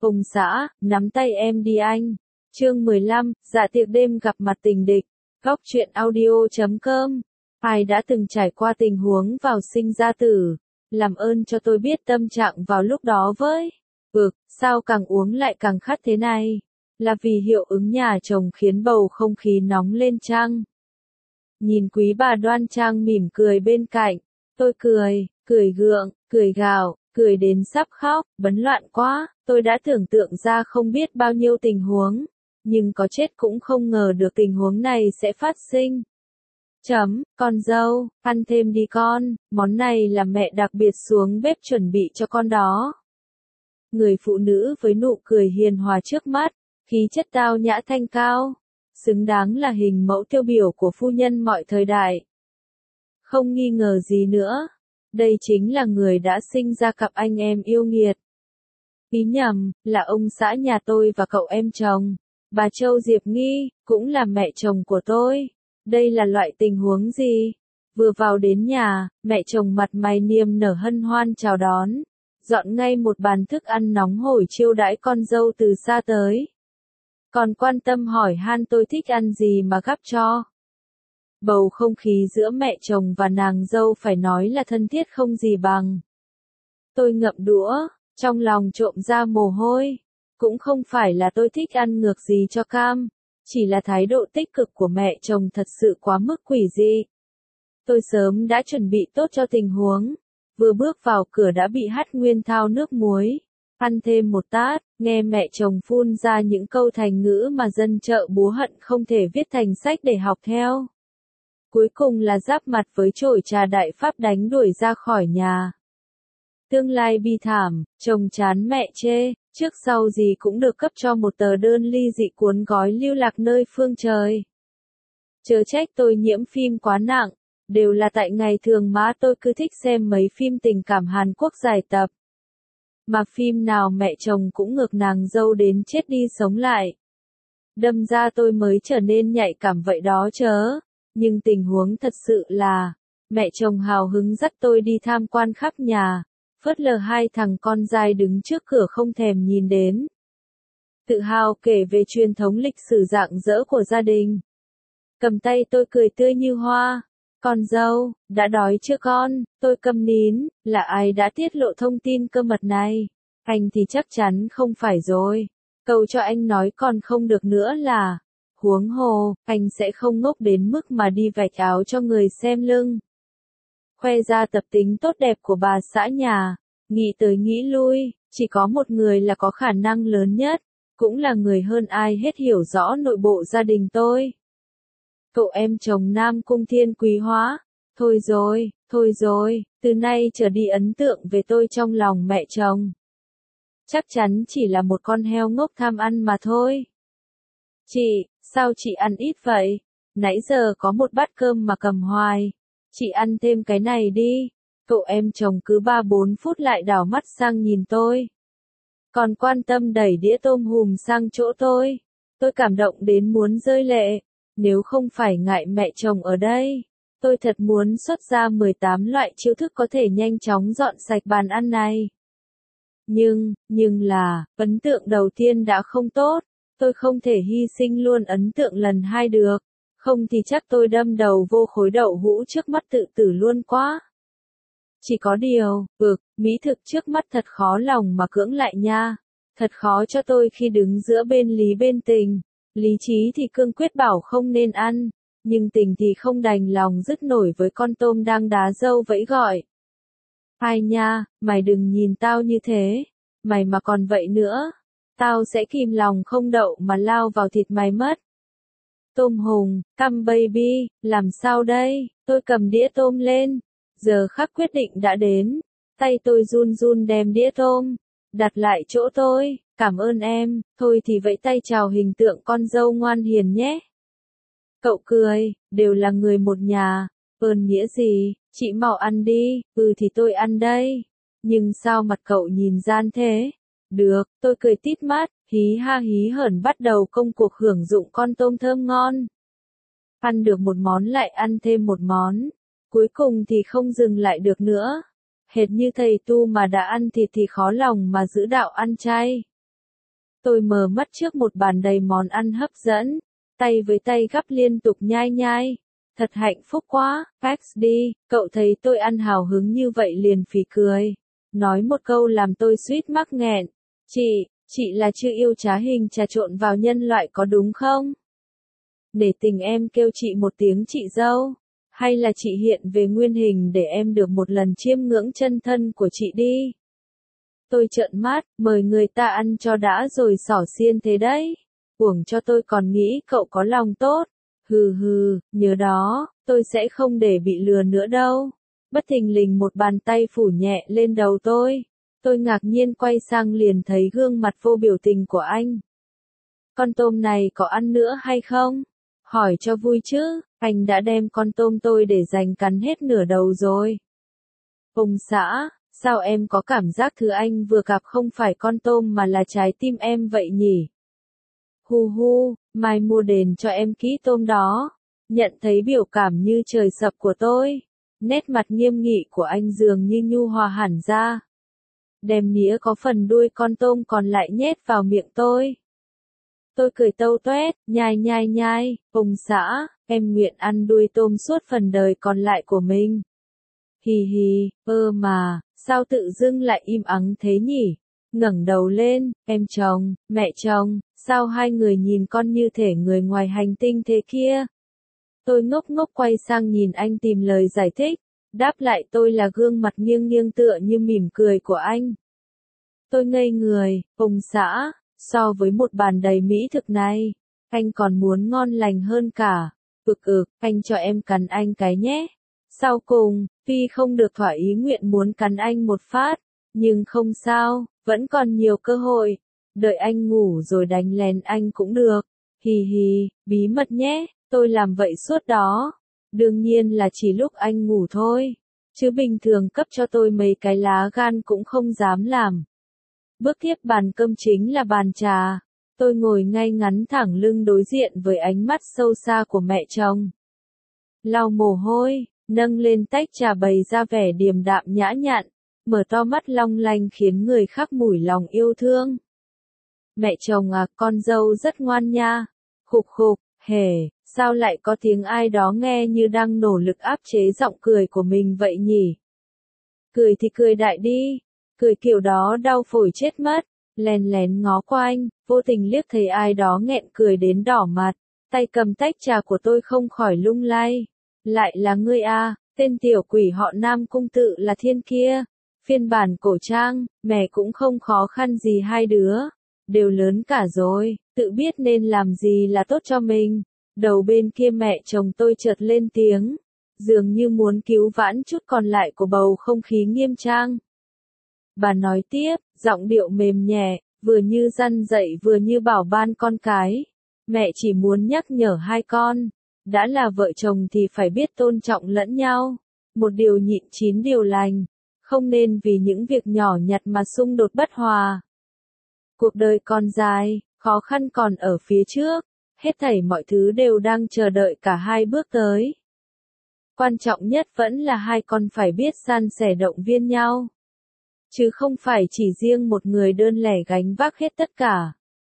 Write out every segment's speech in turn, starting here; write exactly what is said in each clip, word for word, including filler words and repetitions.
Ông xã, nắm tay em đi anh. Chương mười lăm, dạ tiệc đêm gặp mặt tình địch. Góc truyện audio chấm com. Ai đã từng trải qua tình huống vào sinh ra tử, làm ơn cho tôi biết tâm trạng vào lúc đó với. Ực, sao càng uống lại càng khát thế này? Là vì hiệu ứng nhà chồng khiến bầu không khí nóng lên chăng? Nhìn quý bà đoan trang mỉm cười bên cạnh, tôi cười, cười gượng, cười gào, cười đến sắp khóc, bấn loạn quá, tôi đã tưởng tượng ra không biết bao nhiêu tình huống, nhưng có chết cũng không ngờ được tình huống này sẽ phát sinh. Chấm, con dâu, ăn thêm đi con, món này là mẹ đặc biệt xuống bếp chuẩn bị cho con đó. Người phụ nữ với nụ cười hiền hòa trước mắt, khí chất tao nhã thanh cao, xứng đáng là hình mẫu tiêu biểu của phu nhân mọi thời đại. Không nghi ngờ gì nữa, đây chính là người đã sinh ra cặp anh em yêu nghiệt. Ý nhầm, là ông xã nhà tôi và cậu em chồng, bà Châu Diệp Nghi, cũng là mẹ chồng của tôi. Đây là loại tình huống gì? Vừa vào đến nhà, mẹ chồng mặt mày niềm nở hân hoan chào đón, dọn ngay một bàn thức ăn nóng hổi chiêu đãi con dâu từ xa tới. Còn quan tâm hỏi han tôi thích ăn gì mà gắp cho. Bầu không khí giữa mẹ chồng và nàng dâu phải nói là thân thiết không gì bằng. Tôi ngậm đũa, trong lòng trộm ra mồ hôi. Cũng không phải là tôi thích ăn ngược gì cho cam, chỉ là thái độ tích cực của mẹ chồng thật sự quá mức quỷ dị. Tôi sớm đã chuẩn bị tốt cho tình huống, vừa bước vào cửa đã bị hắt nguyên thao nước muối. Ăn thêm một tát, nghe mẹ chồng phun ra những câu thành ngữ mà dân chợ búa hận không thể viết thành sách để học theo. Cuối cùng là giáp mặt với chổi trà đại pháp đánh đuổi ra khỏi nhà. Tương lai bi thảm, chồng chán mẹ chê, trước sau gì cũng được cấp cho một tờ đơn ly dị cuốn gói lưu lạc nơi phương trời. Chớ trách tôi nhiễm phim quá nặng, đều là tại ngày thường má tôi cứ thích xem mấy phim tình cảm Hàn Quốc dài tập. Mà phim nào mẹ chồng cũng ngược nàng dâu đến chết đi sống lại. Đâm ra tôi mới trở nên nhạy cảm vậy đó chớ. Nhưng tình huống thật sự là, mẹ chồng hào hứng dắt tôi đi tham quan khắp nhà, phớt lờ hai thằng con dai đứng trước cửa không thèm nhìn đến. Tự hào kể về truyền thống lịch sử rạng rỡ của gia đình. Cầm tay tôi cười tươi như hoa. Con dâu, đã đói chưa con? Tôi câm nín, là ai đã tiết lộ thông tin cơ mật này? Anh thì chắc chắn không phải rồi. Câu cho anh nói còn không được nữa là, huống hồ, anh sẽ không ngốc đến mức mà đi vạch áo cho người xem lưng. Khoe ra tập tính tốt đẹp của bà xã nhà, nghĩ tới nghĩ lui, chỉ có một người là có khả năng lớn nhất, cũng là người hơn ai hết hiểu rõ nội bộ gia đình tôi. Cậu em chồng Nam Cung Thiên Quý Hóa. Thôi rồi, thôi rồi, từ nay trở đi ấn tượng về tôi trong lòng mẹ chồng. Chắc chắn chỉ là một con heo ngốc tham ăn mà thôi. Chị, sao chị ăn ít vậy? Nãy giờ có một bát cơm mà cầm hoài. Chị ăn thêm cái này đi. Cậu em chồng cứ ba bốn phút lại đảo mắt sang nhìn tôi. Còn quan tâm đẩy đĩa tôm hùm sang chỗ tôi. Tôi cảm động đến muốn rơi lệ. Nếu không phải ngại mẹ chồng ở đây, tôi thật muốn xuất ra mười tám loại chiêu thức có thể nhanh chóng dọn sạch bàn ăn này. Nhưng, nhưng là, ấn tượng đầu tiên đã không tốt, tôi không thể hy sinh luôn ấn tượng lần hai được, không thì chắc tôi đâm đầu vô khối đậu hũ trước mắt tự tử luôn quá. Chỉ có điều, ực, mỹ thực trước mắt thật khó lòng mà cưỡng lại nha, thật khó cho tôi khi đứng giữa bên lý bên tình. Lý trí thì cương quyết bảo không nên ăn, nhưng tình thì không đành lòng dứt nổi với con tôm đang đá dâu vẫy gọi. Ai nha, mày đừng nhìn tao như thế, mày mà còn vậy nữa, tao sẽ kìm lòng không đậu mà lao vào thịt mày mất. Tôm hùng, come baby, làm sao đây? Tôi cầm đĩa tôm lên, giờ khắc quyết định đã đến, tay tôi run run đem đĩa tôm đặt lại chỗ tôi. Cảm ơn em, thôi thì vẫy tay chào hình tượng con dâu ngoan hiền nhé. Cậu cười, đều là người một nhà, ơn nghĩa gì, chị mau ăn đi, ừ thì tôi ăn đây. Nhưng sao mặt cậu nhìn gian thế? Được, tôi cười tít mắt, hí ha hí hởn bắt đầu công cuộc hưởng dụng con tôm thơm ngon. Ăn được một món lại ăn thêm một món, cuối cùng thì không dừng lại được nữa. Hệt như thầy tu mà đã ăn thịt thì khó lòng mà giữ đạo ăn chay. Tôi mờ mắt trước một bàn đầy món ăn hấp dẫn, tay với tay gắp liên tục nhai nhai. Thật hạnh phúc quá, X đi, cậu thấy tôi ăn hào hứng như vậy liền phì cười. Nói một câu làm tôi suýt mắc nghẹn. Chị, chị là chưa yêu trá hình trà trộn vào nhân loại có đúng không? Để tình em kêu chị một tiếng chị dâu. Hay là chị hiện về nguyên hình để em được một lần chiêm ngưỡng chân thân của chị đi. Tôi trợn mắt, mời người ta ăn cho đã rồi xỏ xiên thế đấy. Uổng cho tôi còn nghĩ cậu có lòng tốt. Hừ hừ, nhớ đó, tôi sẽ không để bị lừa nữa đâu. Bất thình lình một bàn tay phủ nhẹ lên đầu tôi. Tôi ngạc nhiên quay sang liền thấy gương mặt vô biểu tình của anh. Con tôm này có ăn nữa hay không? Hỏi cho vui chứ, anh đã đem con tôm tôi để dành cắn hết nửa đầu rồi. Ông xã, sao em có cảm giác thứ anh vừa gặp không phải con tôm mà là trái tim em vậy nhỉ? Hu hu, mai mua đền cho em kỹ tôm đó. Nhận thấy biểu cảm như trời sập của tôi. Nét mặt nghiêm nghị của anh dường như nhu hòa hẳn ra. Đem nĩa có phần đuôi con tôm còn lại nhét vào miệng tôi. Tôi cười tâu toét, nhai nhai nhai, ông xã, em nguyện ăn đuôi tôm suốt phần đời còn lại của mình. Hì hì, ơ mà, sao tự dưng lại im ắng thế nhỉ? Ngẩng đầu lên, em chồng, mẹ chồng, sao hai người nhìn con như thể người ngoài hành tinh thế kia? Tôi ngốc ngốc quay sang nhìn anh tìm lời giải thích, đáp lại tôi là gương mặt nghiêng nghiêng tựa như mỉm cười của anh. Tôi ngây người, ông xã, so với một bàn đầy mỹ thực này, anh còn muốn ngon lành hơn cả. Ực ực, anh cho em cắn anh cái nhé. Sau cùng, tuy không được thỏa ý nguyện muốn cắn anh một phát, nhưng không sao, vẫn còn nhiều cơ hội. Đợi anh ngủ rồi đánh lén anh cũng được. Hì hì, bí mật nhé, tôi làm vậy suốt đó. Đương nhiên là chỉ lúc anh ngủ thôi. Chứ bình thường cấp cho tôi mấy cái lá gan cũng không dám làm. Bước tiếp bàn cơm chính là bàn trà. Tôi ngồi ngay ngắn thẳng lưng đối diện với ánh mắt sâu xa của mẹ chồng. Lau mồ hôi, nâng lên tách trà bày ra vẻ điềm đạm nhã nhặn, mở to mắt long lanh khiến người khác mủi lòng yêu thương. Mẹ chồng à, con dâu rất ngoan nha. Khục khục, hề, sao lại có tiếng ai đó nghe như đang nỗ lực áp chế giọng cười của mình vậy nhỉ? Cười thì cười đại đi, cười kiểu đó đau phổi chết mất. Lén lén ngó qua anh, vô tình liếc thấy ai đó nghẹn cười đến đỏ mặt, tay cầm tách trà của tôi không khỏi lung lay. Lại là ngươi à, tên tiểu quỷ họ Nam Cung tự là thiên kia. Phiên bản cổ trang, mẹ cũng không khó khăn gì hai đứa. Đều lớn cả rồi, tự biết nên làm gì là tốt cho mình. Đầu bên kia mẹ chồng tôi chợt lên tiếng, dường như muốn cứu vãn chút còn lại của bầu không khí nghiêm trang. Bà nói tiếp, giọng điệu mềm nhẹ, vừa như răn dạy vừa như bảo ban con cái. Mẹ chỉ muốn nhắc nhở hai con, đã là vợ chồng thì phải biết tôn trọng lẫn nhau. Một điều nhịn chín điều lành, không nên vì những việc nhỏ nhặt mà xung đột bất hòa. Cuộc đời còn dài, khó khăn còn ở phía trước, hết thảy mọi thứ đều đang chờ đợi cả hai bước tới. Quan trọng nhất vẫn là hai con phải biết san sẻ động viên nhau. Chứ không phải chỉ riêng một người đơn lẻ gánh vác hết tất cả.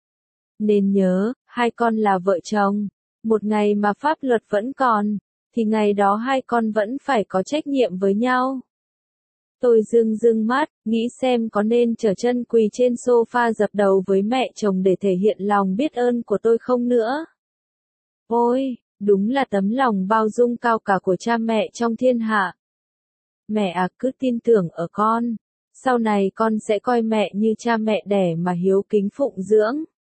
Nên nhớ, hai con là vợ chồng, một ngày mà pháp luật vẫn còn, thì ngày đó hai con vẫn phải có trách nhiệm với nhau. Tôi rưng rưng mắt, nghĩ xem có nên trở chân quỳ trên sofa dập đầu với mẹ chồng để thể hiện lòng biết ơn của tôi không nữa. Ôi, đúng là tấm lòng bao dung cao cả của cha mẹ trong thiên hạ. Mẹ à, cứ tin tưởng ở con. Sau này con sẽ coi mẹ như cha mẹ đẻ mà hiếu kính phụng dưỡng.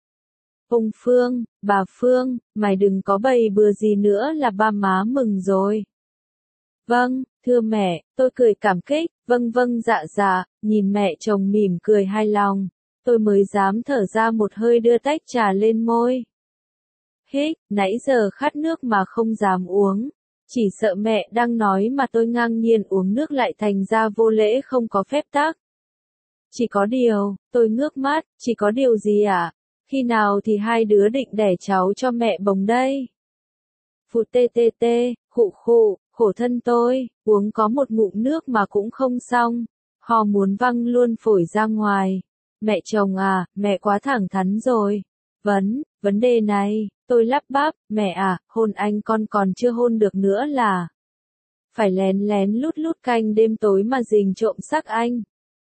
Ông Phương, bà Phương, mày đừng có bày bừa gì nữa là ba má mừng rồi. Vâng, thưa mẹ, tôi cười cảm kích, vâng vâng dạ dạ, nhìn mẹ chồng mỉm cười hài lòng, tôi mới dám thở ra một hơi đưa tách trà lên môi. Hích, nãy giờ khát nước mà không dám uống, chỉ sợ mẹ đang nói mà tôi ngang nhiên uống nước lại thành ra vô lễ không có phép tắc. Chỉ có điều, tôi ngước mắt, chỉ có điều gì ạ? À? Khi nào thì hai đứa định đẻ cháu cho mẹ bồng đây? Phụ tê tê tê, khụ khụ, khổ thân tôi, uống có một ngụm nước mà cũng không xong, ho muốn văng luôn phổi ra ngoài. Mẹ chồng à, mẹ quá thẳng thắn rồi. Vấn, vấn đề này, tôi lắp bắp, mẹ à, hôn anh con còn chưa hôn được nữa là. Phải lén lén lút lút canh đêm tối mà rình trộm sắc anh.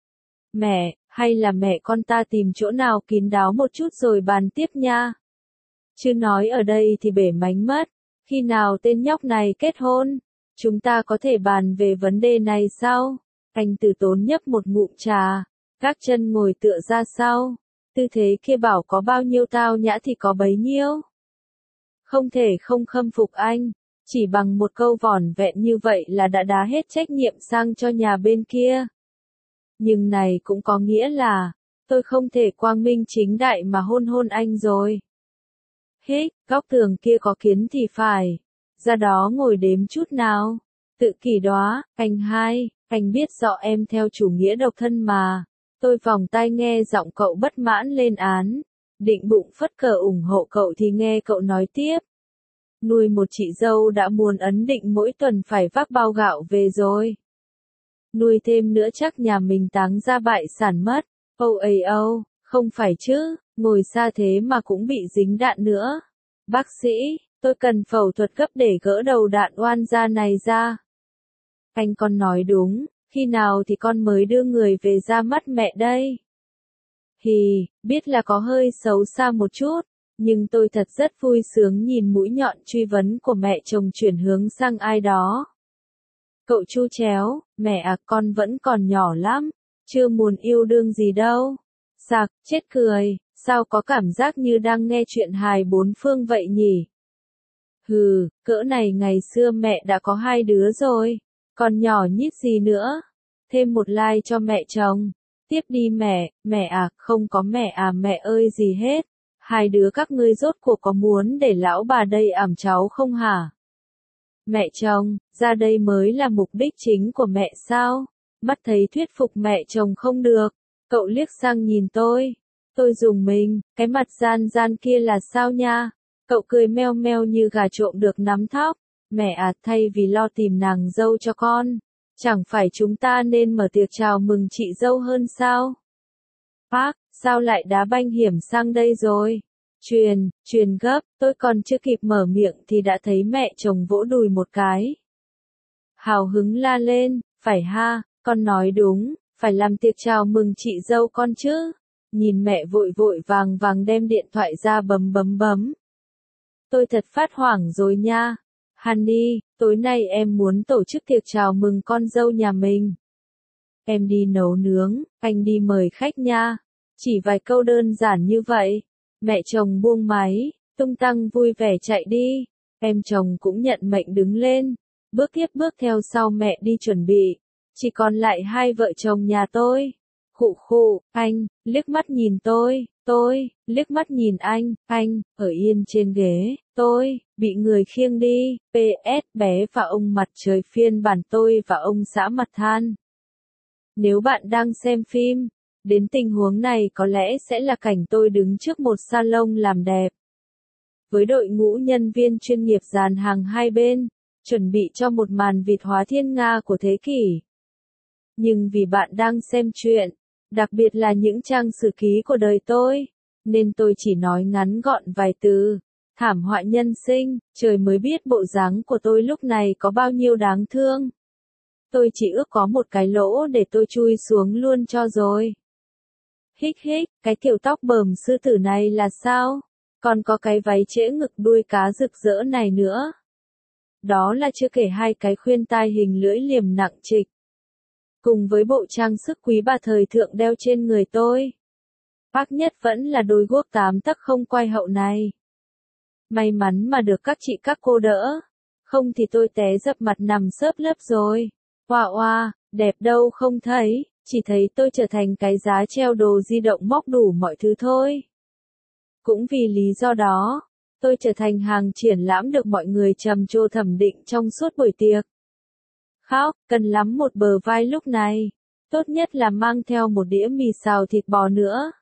Mẹ, hay là mẹ con ta tìm chỗ nào kín đáo một chút rồi bàn tiếp nha. Chứ nói ở đây thì bể mánh mất, khi nào tên nhóc này kết hôn, chúng ta có thể bàn về vấn đề này sau. Anh Từ Tốn nhấp một ngụm trà, gác chân ngồi tựa ra sau, tư thế kia bảo có bao nhiêu tao nhã thì có bấy nhiêu. Không thể không khâm phục anh, chỉ bằng một câu vỏn vẹn như vậy là đã đá hết trách nhiệm sang cho nhà bên kia. Nhưng này cũng có nghĩa là, tôi không thể quang minh chính đại mà hôn hôn anh rồi. Hích, góc tường kia có kiến thì phải, ra đó ngồi đếm chút nào. Tự kỷ đó, anh hai, anh biết rõ em theo chủ nghĩa độc thân mà. Tôi vòng tai nghe giọng cậu bất mãn lên án, định bụng phất cờ ủng hộ cậu thì nghe cậu nói tiếp. Nuôi một chị dâu đã muốn ấn định mỗi tuần phải vác bao gạo về rồi. Nuôi thêm nữa chắc nhà mình táng ra bại sản mất. Âu ây âu, không phải chứ, ngồi xa thế mà cũng bị dính đạn nữa. Bác sĩ, tôi cần phẫu thuật gấp để gỡ đầu đạn oan gia này ra. Anh con nói đúng, khi nào thì con mới đưa người về ra mắt mẹ đây? Hì, biết là có hơi xấu xa một chút, nhưng tôi thật rất vui sướng nhìn mũi nhọn truy vấn của mẹ chồng chuyển hướng sang ai đó. Cậu chu chéo, mẹ à, con vẫn còn nhỏ lắm, chưa muốn yêu đương gì đâu. Sạc, chết cười, sao có cảm giác như đang nghe chuyện hài bốn phương vậy nhỉ? Hừ, cỡ này ngày xưa mẹ đã có hai đứa rồi, còn nhỏ nhít gì nữa. Thêm một like cho mẹ chồng. Tiếp đi mẹ, mẹ à, không có mẹ à mẹ ơi gì hết. Hai đứa các ngươi rốt cuộc có muốn để lão bà đây ẵm cháu không hả? Mẹ chồng, ra đây mới là mục đích chính của mẹ sao? Mắt thấy thuyết phục mẹ chồng không được, cậu liếc sang nhìn tôi. Tôi dùng mình, cái mặt gian gian kia là sao nha? Cậu cười meo meo như gà trộm được nắm thóc. Mẹ à, thay vì lo tìm nàng dâu cho con, chẳng phải chúng ta nên mở tiệc chào mừng chị dâu hơn sao? Bác, sao lại đá banh hiểm sang đây rồi? Truyền, truyền gấp, tôi còn chưa kịp mở miệng thì đã thấy mẹ chồng vỗ đùi một cái. Hào hứng la lên, phải ha, con nói đúng, phải làm tiệc chào mừng chị dâu con chứ. Nhìn mẹ vội vội vàng vàng đem điện thoại ra bấm bấm bấm. Tôi thật phát hoảng rồi nha. Honey, tối nay em muốn tổ chức tiệc chào mừng con dâu nhà mình. Em đi nấu nướng, anh đi mời khách nha. Chỉ vài câu đơn giản như vậy. Mẹ chồng buông máy, tung tăng vui vẻ chạy đi. Em chồng cũng nhận mệnh đứng lên. Bước tiếp bước theo sau mẹ đi chuẩn bị. Chỉ còn lại hai vợ chồng nhà tôi. Khụ khụ, anh, liếc mắt nhìn tôi, tôi, liếc mắt nhìn anh, anh, ở yên trên ghế, tôi, bị người khiêng đi, pê ét bé và ông mặt trời phiên bản tôi và ông xã mặt than. Nếu bạn đang xem phim, đến tình huống này có lẽ sẽ là cảnh tôi đứng trước một salon làm đẹp. Với đội ngũ nhân viên chuyên nghiệp dàn hàng hai bên, chuẩn bị cho một màn vịt hóa thiên nga của thế kỷ. Nhưng vì bạn đang xem chuyện, đặc biệt là những trang sử ký của đời tôi, nên tôi chỉ nói ngắn gọn vài từ. Thảm họa nhân sinh, trời mới biết bộ dáng của tôi lúc này có bao nhiêu đáng thương. Tôi chỉ ước có một cái lỗ để tôi chui xuống luôn cho rồi. Hích hích, cái kiểu tóc bờm sư tử này là sao? Còn có cái váy trễ ngực đuôi cá rực rỡ này nữa. Đó là chưa kể hai cái khuyên tai hình lưỡi liềm nặng trịch. Cùng với bộ trang sức quý bà thời thượng đeo trên người tôi. Bác nhất vẫn là đôi guốc tám tấc không quay hậu này. May mắn mà được các chị các cô đỡ. Không thì tôi té dập mặt nằm xớp lớp rồi. Oa oa, đẹp đâu không thấy, chỉ thấy tôi trở thành cái giá treo đồ di động móc đủ mọi thứ thôi. Cũng vì lý do đó, tôi trở thành hàng triển lãm được mọi người trầm trồ thẩm định trong suốt buổi tiệc. Khóc, cần lắm một bờ vai lúc này. Tốt nhất là mang theo một đĩa mì xào thịt bò nữa.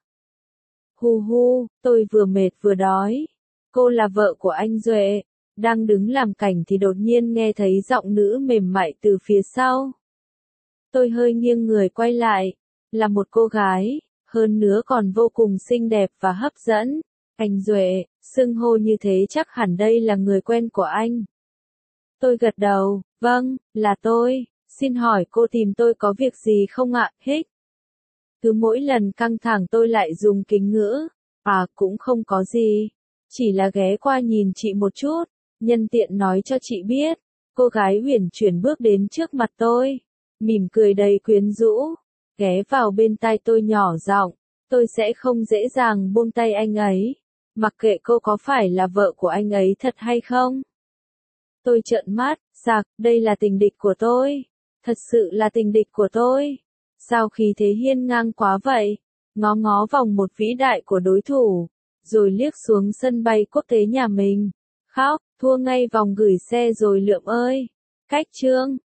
Hu hu, tôi vừa mệt vừa đói. Cô là vợ của anh Duệ. Đang đứng làm cảnh thì đột nhiên nghe thấy giọng nữ mềm mại từ phía sau. Tôi hơi nghiêng người quay lại. Là một cô gái, hơn nữa còn vô cùng xinh đẹp và hấp dẫn. Anh Duệ, xưng hô như thế chắc hẳn đây là người quen của anh. Tôi gật đầu, vâng, là tôi, xin hỏi cô tìm tôi có việc gì không ạ, hích. Cứ mỗi lần căng thẳng tôi lại dùng kính ngữ, à cũng không có gì, chỉ là ghé qua nhìn chị một chút, nhân tiện nói cho chị biết. Cô gái uyển chuyển bước đến trước mặt tôi, mỉm cười đầy quyến rũ, ghé vào bên tai tôi nhỏ giọng, tôi sẽ không dễ dàng buông tay anh ấy, mặc kệ cô có phải là vợ của anh ấy thật hay không. Tôi trợn mắt, sặc, đây là tình địch của tôi, thật sự là tình địch của tôi. Sao khí thế hiên ngang quá vậy, ngó ngó vòng một vĩ đại của đối thủ, rồi liếc xuống sân bay quốc tế nhà mình. Khóc, thua ngay vòng gửi xe rồi Lượm ơi. Cách chương